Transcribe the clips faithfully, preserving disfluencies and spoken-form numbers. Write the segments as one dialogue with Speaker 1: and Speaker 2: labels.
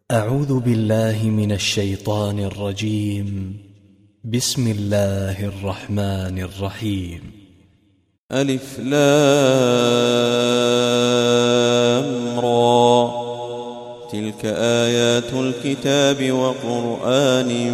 Speaker 1: أعوذ بالله من الشيطان الرجيم. بسم الله الرحمن الرحيم.
Speaker 2: ألف لام را، تلك آيات الكتاب وقرآن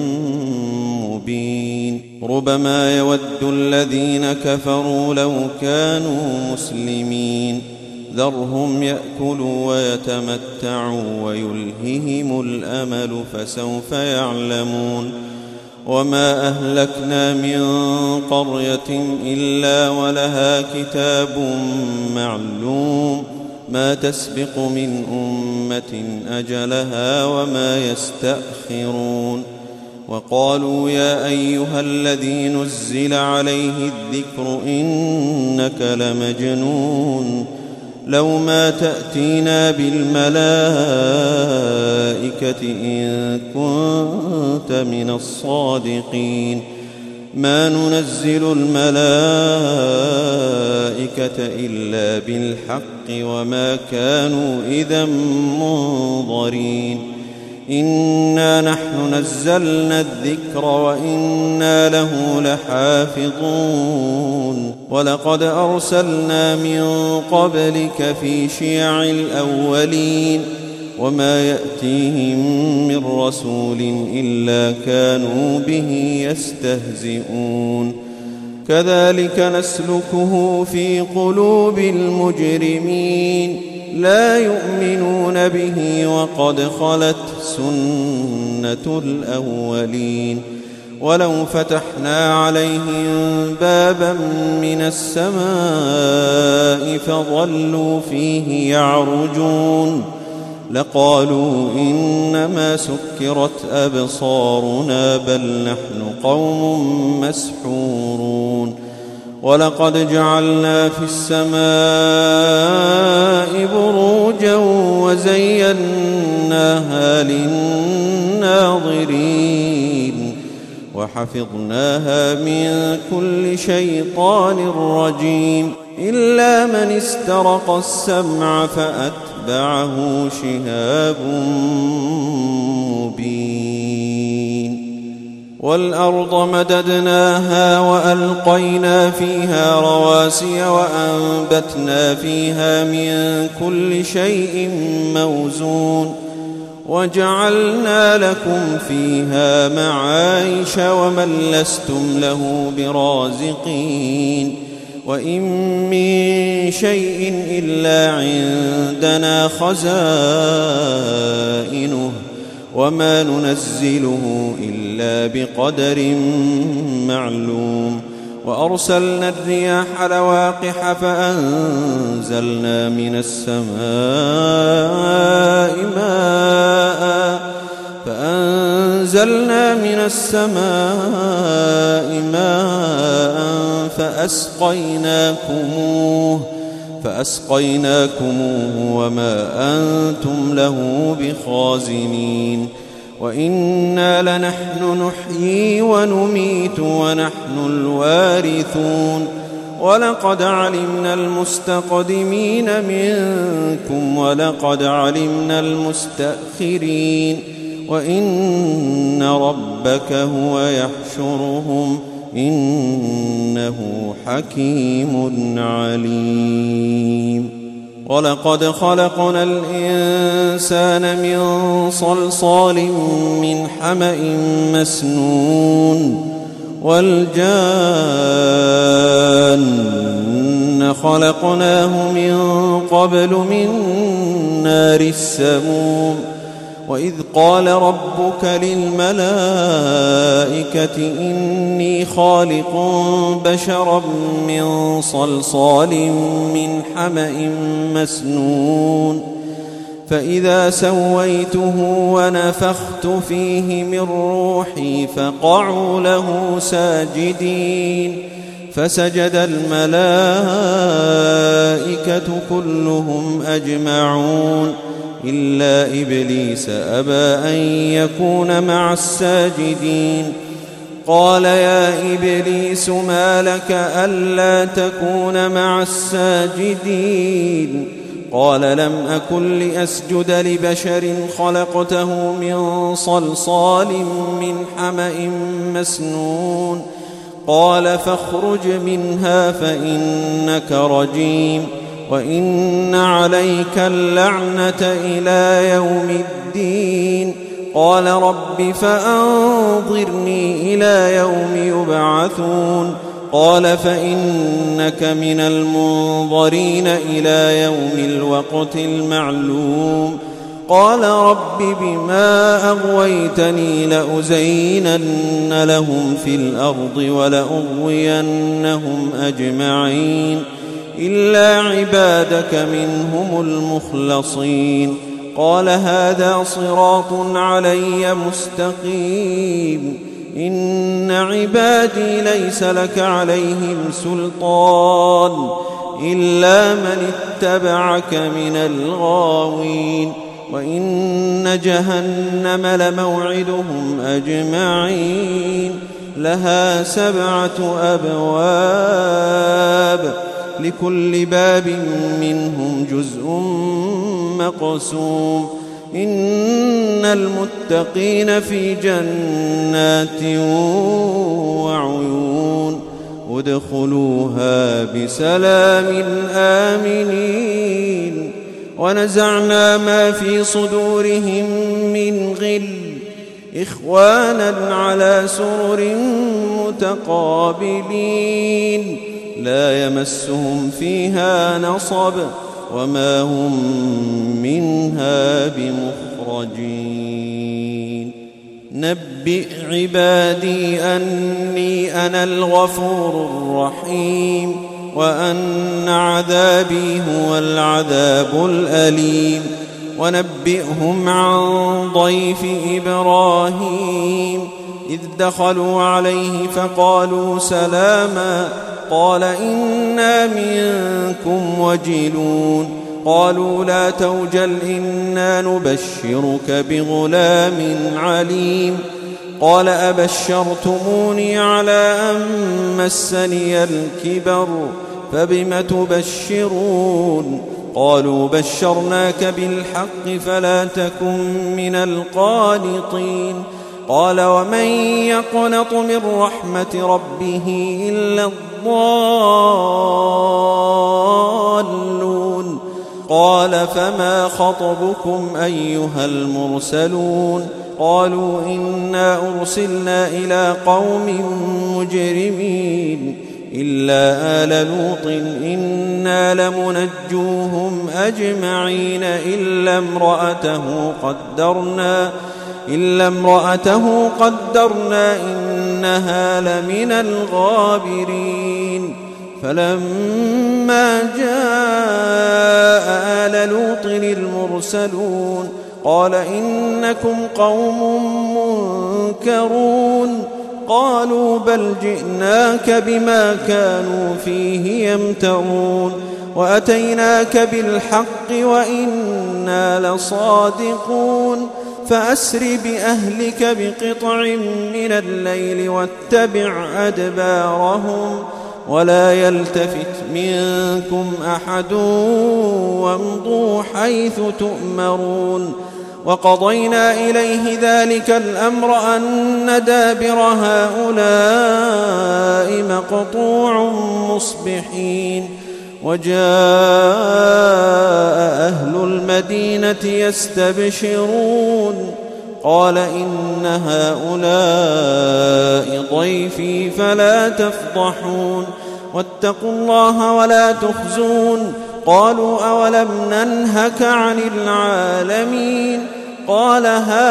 Speaker 2: مبين. ربما يود الذين كفروا لو كانوا مسلمين، ذرهم يأكلوا ويتمتعوا ويلههم الأمل فسوف يعلمون. وما أهلكنا من قرية إلا ولها كتاب معلوم، ما تسبق من أمة أجلها وما يستأخرون. وقالوا يا أيها الذي نزل عليه الذكر إنك لمجنون، لو ما تأتينا بالملائكة إن كنت من الصادقين. ما ننزل الملائكة إلا بالحق وما كانوا إذا منظرين. إنا نحن نزلنا الذكر وإنا له لحافظون. ولقد أرسلنا من قبلك في شيع الأولين، وما يأتيهم من رسول إلا كانوا به يستهزئون. كذلك نسلكه في قلوب المجرمين، لا يؤمنون به وقد خلت سنة الأولين. ولو فتحنا عليهم بابا من السماء فظلوا فيه يعرجون لقالوا إنما سكرت أبصارنا بل نحن قوم مسحورون. ولقد جعلنا في السماء بروجا وزيناها للناظرين وحفظناها من كل شيطان رجيم، إلا من استرق السمع فأتبعه شهاب مبين. والأرض مددناها وألقينا فيها رواسي وأنبتنا فيها من كل شيء موزون، وجعلنا لكم فيها معايش ومن لستم له برازقين. وإن من شيء إلا عندنا خزائنه وما ننزله إلا بقدر معلوم. وأرسلنا الرياح لواقح فأنزلنا من السماء ماء فأنزلنا من السماء ماء فأسقيناكموه فأسقيناكموه وما أنتم له بخازنين. وإنا لنحن نحيي ونميت ونحن الوارثون. ولقد علمنا المستقدمين منكم ولقد علمنا المستأخرين. وإن ربك هو يحشرهم إنه حكيم عليم. ولقد خلقنا الإنسان من صلصال من حمأ مسنون. والجان خلقناه من قبل من نار السموم. وإذ قال ربك للملائكة إني خالق بشرا من صلصال من حمأ مسنون، فإذا سويته ونفخت فيه من روحي فقعوا له ساجدين. فسجد الملائكة كلهم أجمعون إلا إبليس أبى أن يكون مع الساجدين. قال يا إبليس ما لك ألا تكون مع الساجدين؟ قال لم أكن لأسجد لبشر خلقته من صلصال من حمأ مسنون قال فاخرج منها فإنك رجيم وإن عليك اللعنة إلى يوم الدين قال رب فأنظرني إلى يوم يبعثون قال فإنك من المنظرين إلى يوم الوقت المعلوم قال رب بما أغويتني لأزينن لهم في الأرض ولأغوينهم أجمعين إلا عبادك منهم المخلصين قال هذا صراط علي مستقيم إن عبادي ليس لك عليهم سلطان إلا من اتبعك من الغاوين وإن جهنم لموعدهم أجمعين لها سبعة أبواب لكل باب منهم جزء مقسوم إن المتقين في جنات وعيون ادخلوها بسلام آمنين ونزعنا ما في صدورهم من غل إخوانا على سرر متقابلين لا يمسهم فيها نصب وما هم منها بمخرجين نبئ عبادي أني أنا الغفور الرحيم وأن عذابي هو العذاب الأليم ونبئهم عن ضيف إبراهيم إذ دخلوا عليه فقالوا سلاما قال إنا منكم وجلون قالوا لا توجل إنا نبشرك بغلام عليم قال أبشرتموني على أن مسني الكبر فبم تبشرون قالوا بشرناك بالحق فلا تكن من القانطين قال ومن يقنط من رحمة ربه إلا الضالون قال فما خطبكم أيها المرسلون قالوا إنا أرسلنا إلى قوم مجرمين إلا آل لوط إنا لمنجوهم أجمعين إلا امرأته قدرنا إلا امرأته قدرنا إنها لمن الغابرين فلما جاء آل لوط المرسلون قال إنكم قوم منكرون قالوا بل جئناك بما كانوا فيه يمترون وأتيناك بالحق وإنا لصادقون فأسر بأهلك بقطع من الليل واتبع أدبارهم ولا يلتفت منكم أحد وامضوا حيث تؤمرون وقضينا إليه ذلك الأمر أن دابر هؤلاء مقطوع مصبحين وجاء أهل المدينة يستبشرون قال إن هؤلاء ضيفي فلا تفضحون واتقوا الله ولا تخزون قالوا أولم ننهك عن العالمين قال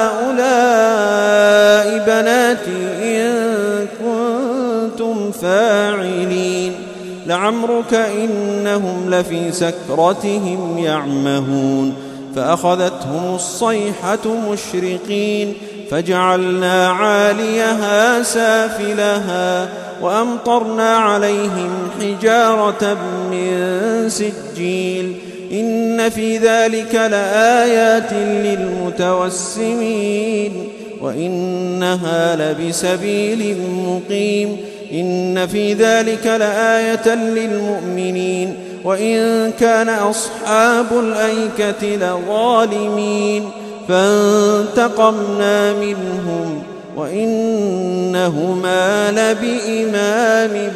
Speaker 2: هؤلاء بناتي إن كنتم فاعلين لعمرك إنهم لفي سكرتهم يعمهون فأخذتهم الصيحة مشرقين فجعلنا عاليها سافلها وأمطرنا عليهم حجارة من سجيل إن في ذلك لآيات للمتوسمين وإنها لبسبيل مقيم إن في ذلك لآية للمؤمنين وإن كان أصحاب الأيكة لظالمين فانتقمنا منهم وإنهما لبإمام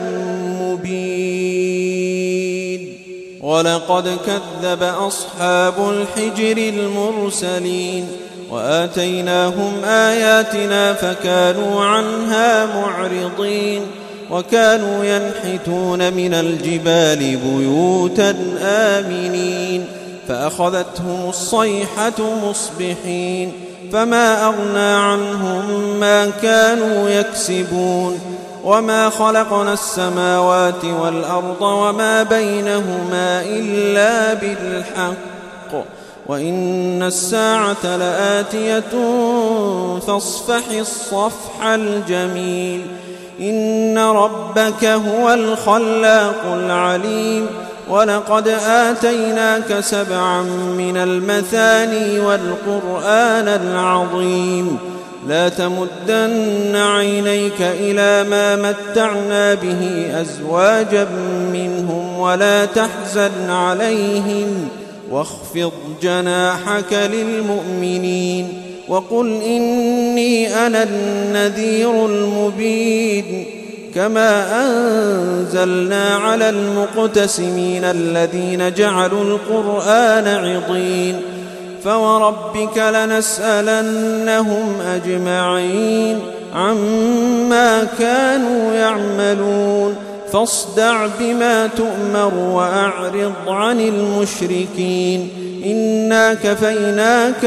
Speaker 2: مبين ولقد كذب أصحاب الحجر المرسلين وآتيناهم آياتنا فكانوا عنها معرضين وكانوا ينحتون من الجبال بيوتا آمنين فأخذتهم الصيحة مصبحين فما أغنى عنهم ما كانوا يكسبون وما خلقنا السماوات والأرض وما بينهما إلا بالحق وإن الساعة لآتية فاصفح الصفح الجميل إن ربك هو الخلاق العليم ولقد آتيناك سبعا من المثاني والقرآن العظيم لا تمدن عينيك إلى ما متعنا به أزواجا منهم ولا تحزن عليهم واخفض جناحك للمؤمنين وقل إني أنا النذير المبين كما أنزلنا على المقتسمين الذين جعلوا القرآن عضين فوربك لنسألنهم أجمعين عما كانوا يعملون فاصدع بما تؤمر وأعرض عن المشركين إنا كفيناك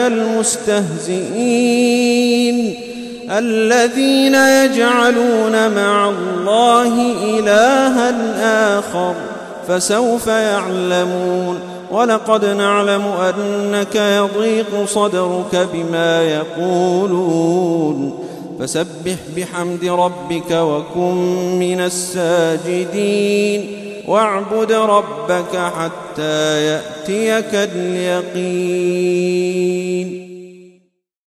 Speaker 2: المستهزئين الذين يجعلون مع الله إلها آخر فسوف يعلمون ولقد نعلم أنك يضيق صدرك بما يقولون فسبح بحمد ربك وكن من الساجدين واعبد ربك حتى يأتيك اليقين.